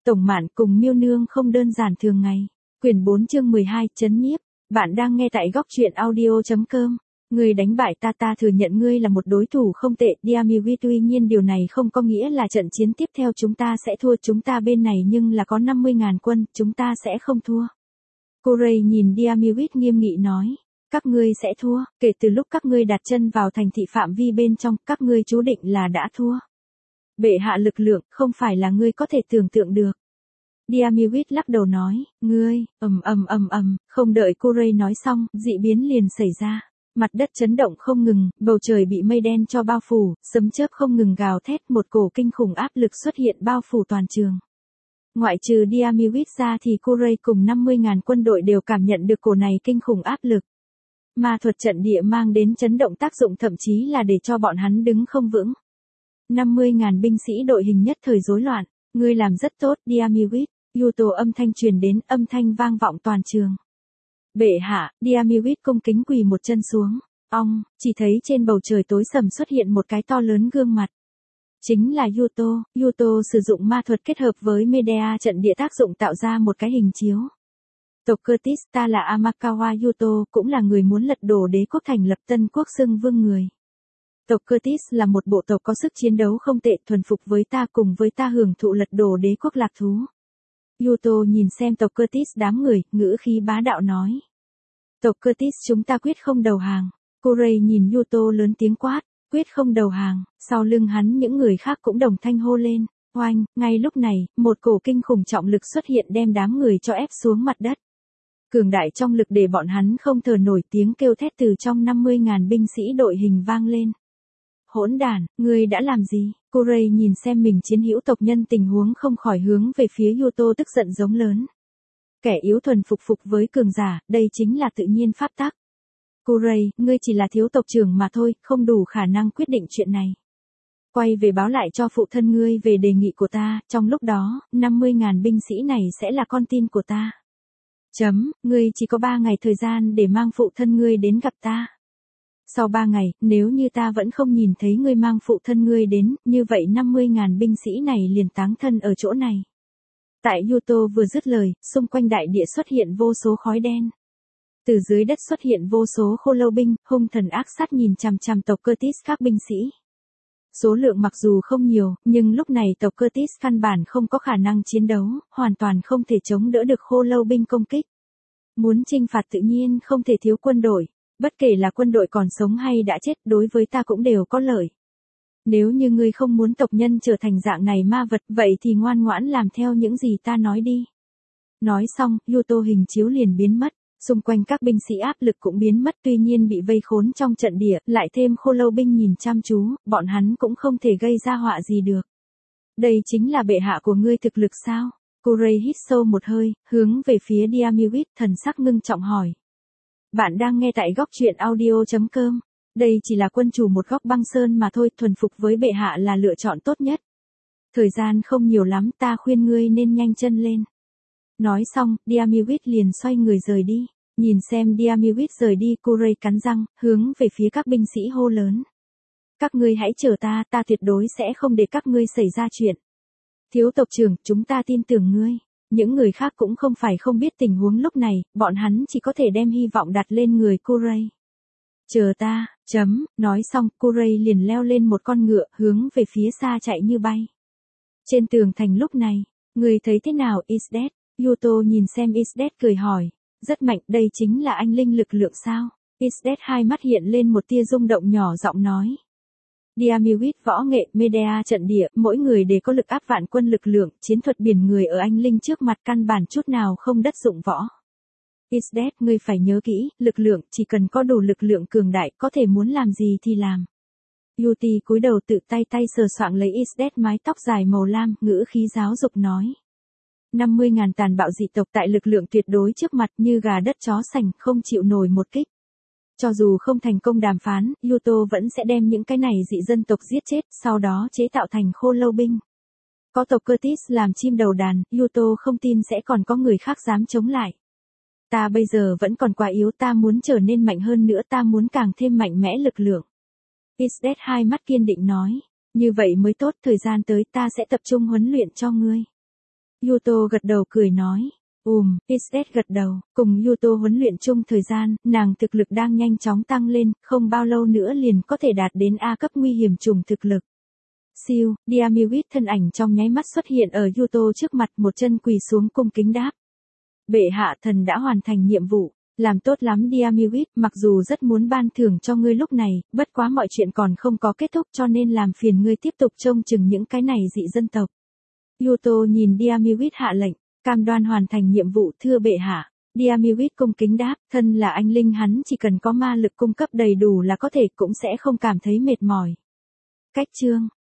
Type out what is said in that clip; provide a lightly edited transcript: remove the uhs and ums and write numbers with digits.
Tổng Mạn cùng Miêu Nương không đơn giản thường ngày. Quyển 4 chương 12, Chấn nhiếp. Bạn đang nghe tại góc truyện audio.com. Ngươi đánh bại ta thừa nhận ngươi là một đối thủ không tệ, Diamivit, tuy nhiên điều này không có nghĩa là trận chiến tiếp theo chúng ta sẽ thua, chúng ta bên này nhưng là có 50.000 quân, chúng ta sẽ không thua. Corey nhìn Diamivit nghiêm nghị nói. Các ngươi sẽ thua, kể từ lúc các ngươi đặt chân vào thành thị phạm vi bên trong, các ngươi chú định là đã thua. Bệ hạ lực lượng, không phải là ngươi có thể tưởng tượng được. Diamivit lắc đầu nói, ngươi, không đợi Corey nói xong, dị biến liền xảy ra. Mặt đất chấn động không ngừng, bầu trời bị mây đen cho bao phủ, sấm chớp không ngừng gào thét, một cổ kinh khủng áp lực xuất hiện bao phủ toàn trường. Ngoại trừ Diamivit ra thì Corey cùng 50.000 quân đội đều cảm nhận được cổ này kinh khủng áp lực. Ma thuật trận địa mang đến chấn động tác dụng thậm chí là để cho bọn hắn đứng không vững. 50.000 binh sĩ đội hình nhất thời rối loạn, ngươi làm rất tốt, Diamivit. Yuto âm thanh truyền đến, âm thanh vang vọng toàn trường. Bệ hạ, Diamivit cung kính quỳ một chân xuống. Chỉ thấy trên bầu trời tối sầm xuất hiện một cái to lớn gương mặt. Chính là Yuto. Yuto sử dụng ma thuật kết hợp với Medea trận địa tác dụng tạo ra một cái hình chiếu. Tộc Curtis, ta là Amakawa Yuto, cũng là người muốn lật đổ đế quốc thành lập tân quốc xưng vương người. Tộc Curtis là một bộ tộc có sức chiến đấu không tệ, thuần phục với ta, cùng với ta hưởng thụ lật đổ đế quốc lạc thú. Yuto nhìn xem tộc Curtis đám người, ngữ khí bá đạo nói. Tộc Curtis, chúng ta quyết không đầu hàng. Corey nhìn Yuto lớn tiếng quát, quyết không đầu hàng. Sau lưng hắn những người khác cũng đồng thanh hô lên. Oanh, ngay lúc này, một cổ kinh khủng trọng lực xuất hiện đem đám người cho ép xuống mặt đất. Cường đại trong lực để bọn hắn không thở nổi, tiếng kêu thét từ trong 50.000 binh sĩ đội hình vang lên. Hỗn đản, ngươi đã làm gì? Corey nhìn xem mình chiến hữu tộc nhân tình huống không khỏi hướng về phía Yuto tức giận giống lớn. Kẻ yếu thuần phục với cường giả, đây chính là tự nhiên pháp tắc. Corey, ngươi chỉ là thiếu tộc trưởng mà thôi, không đủ khả năng quyết định chuyện này. Quay về báo lại cho phụ thân ngươi về đề nghị của ta, trong lúc đó, 50.000 binh sĩ này sẽ là con tin của ta. Ngươi chỉ có 3 ngày thời gian để mang phụ thân ngươi đến gặp ta. Sau 3 ngày, nếu như ta vẫn không nhìn thấy ngươi mang phụ thân ngươi đến, như vậy 50.000 binh sĩ này liền táng thân ở chỗ này. Tại Yuto vừa dứt lời, xung quanh đại địa xuất hiện vô số khói đen. Từ dưới đất xuất hiện vô số khô lâu binh, hung thần ác sát nhìn chằm chằm tộc Curtis các binh sĩ. Số lượng mặc dù không nhiều, nhưng lúc này tộc Curtis căn bản không có khả năng chiến đấu, hoàn toàn không thể chống đỡ được khô lâu binh công kích. Muốn chinh phạt tự nhiên không thể thiếu quân đội. Bất kể là quân đội còn sống hay đã chết, đối với ta cũng đều có lợi. Nếu như ngươi không muốn tộc nhân trở thành dạng này ma vật, vậy thì ngoan ngoãn làm theo những gì ta nói đi. Nói xong, Yuto hình chiếu liền biến mất, xung quanh các binh sĩ áp lực cũng biến mất, tuy nhiên bị vây khốn trong trận địa, lại thêm khô lâu binh nhìn chăm chú, bọn hắn cũng không thể gây ra họa gì được. Đây chính là bệ hạ của ngươi thực lực sao? Corey hít sâu một hơi, hướng về phía Diamivit, thần sắc ngưng trọng hỏi. Bạn đang nghe tại góc truyện audio.com. Đây chỉ là quân chủ một góc băng sơn mà thôi, thuần phục với bệ hạ là lựa chọn tốt nhất. Thời gian không nhiều lắm, ta khuyên ngươi nên nhanh chân lên. Nói xong, Diamivit liền xoay người rời đi. Nhìn xem Diamivit rời đi, Corey cắn răng, hướng về phía các binh sĩ hô lớn. Các ngươi hãy chờ ta, ta tuyệt đối sẽ không để các ngươi xảy ra chuyện. Thiếu tộc trưởng, chúng ta tin tưởng ngươi. Những người khác cũng không phải không biết tình huống lúc này, bọn hắn chỉ có thể đem hy vọng đặt lên người Corey. Chờ ta, nói xong, Corey liền leo lên một con ngựa, hướng về phía xa chạy như bay. Trên tường thành lúc này, người thấy thế nào Isdet? Yuto nhìn xem Isdet cười hỏi, rất mạnh, đây chính là anh linh lực lượng sao? Isdet hai mắt hiện lên một tia rung động, nhỏ giọng nói. Diamivit võ nghệ, Medea trận địa, mỗi người đều có lực áp vạn quân lực lượng, chiến thuật biển người ở anh linh trước mặt căn bản chút nào không đất dụng võ. Isdet, ngươi phải nhớ kỹ, lực lượng, chỉ cần có đủ lực lượng cường đại, có thể muốn làm gì thì làm. Yuti cúi đầu tự tay sờ soạng lấy Isdet mái tóc dài màu lam, ngữ khí giáo dục nói. 50.000 tàn bạo dị tộc tại lực lượng tuyệt đối trước mặt như gà đất chó sành, không chịu nổi một kích. Cho dù không thành công đàm phán, Yuto vẫn sẽ đem những cái này dị dân tộc giết chết, sau đó chế tạo thành khô lâu binh. Có tộc Curtis làm chim đầu đàn, Yuto không tin sẽ còn có người khác dám chống lại. Ta bây giờ vẫn còn quá yếu, ta muốn trở nên mạnh hơn nữa, ta muốn càng thêm mạnh mẽ lực lượng. Isdet hai mắt kiên định nói, như vậy mới tốt, thời gian tới ta sẽ tập trung huấn luyện cho ngươi. Yuto gật đầu cười nói. XS gật đầu, cùng Yuto huấn luyện chung thời gian, nàng thực lực đang nhanh chóng tăng lên, không bao lâu nữa liền có thể đạt đến A cấp nguy hiểm trùng thực lực. Siêu, Diamewit thân ảnh trong nháy mắt xuất hiện ở Yuto trước mặt, một chân quỳ xuống cung kính đáp. Bệ hạ, thần đã hoàn thành nhiệm vụ, làm tốt lắm Diamewit, mặc dù rất muốn ban thưởng cho ngươi lúc này, bất quá mọi chuyện còn không có kết thúc cho nên làm phiền ngươi tiếp tục trông chừng những cái này dị dân tộc. Yuto nhìn Diamewit hạ lệnh, cam đoan hoàn thành nhiệm vụ thưa bệ hạ. Diamewit cung kính đáp, thân là anh linh hắn chỉ cần có ma lực cung cấp đầy đủ là có thể cũng sẽ không cảm thấy mệt mỏi. Cách chương